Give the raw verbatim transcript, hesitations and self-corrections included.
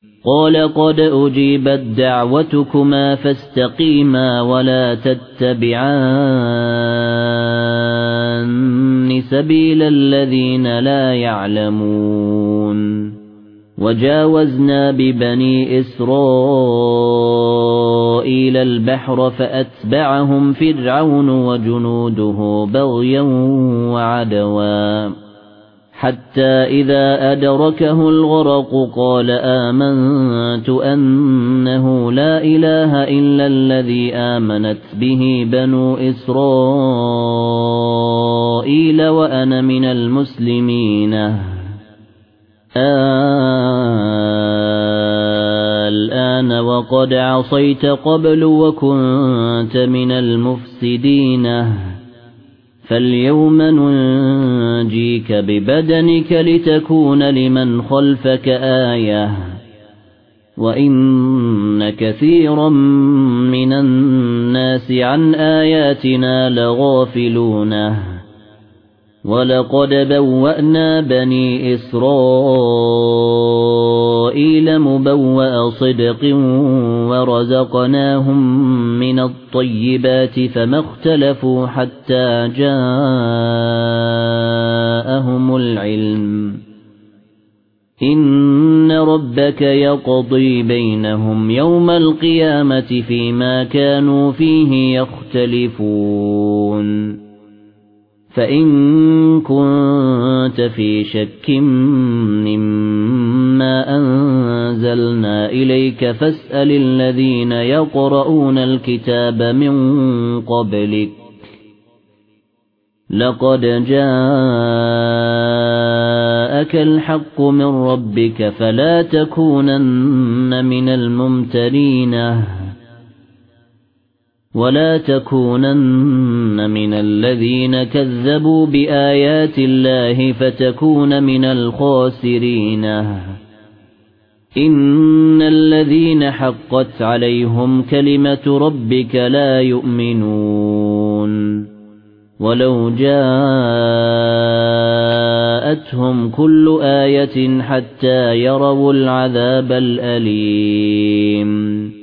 قال قد أجيبت دعوتكما فاستقيما ولا تتبعان سبيل الذين لا يعلمون وجاوزنا ببني إسرائيل البحر فأتبعهم فرعون وجنوده بغيا وعدوا حتى إذا أدركه الغرق قال آمنت أنه لا إله إلا الذي آمنت به بنو إسرائيل وأنا من المسلمين الآن وقد عصيت قبل وكنت من المفسدين فاليوم ننجيك ببدنك لتكون لمن خلفك آية وإن كثيرا من الناس عن آياتنا لغافلون ولقد بوأنا بني إسرائيل مبوأ صدق ورزقناهم من الطيبات فما اختلفوا حتى جاءهم العلم إن ربك يقضي بينهم يوم القيامة فيما كانوا فيه يختلفون فإن كنت في شك مما أنزلنا إليك فاسأل الذين يقرؤون الكتاب من قبلك لقد جاءك الحق من ربك فلا تكونن من الممترين ولا تكونن من الذين كذبوا بآيات الله فتكون من الخاسرين إن الذين حقت عليهم كلمة ربك لا يؤمنون ولو جاءتهم كل آية حتى يروا العذاب الأليم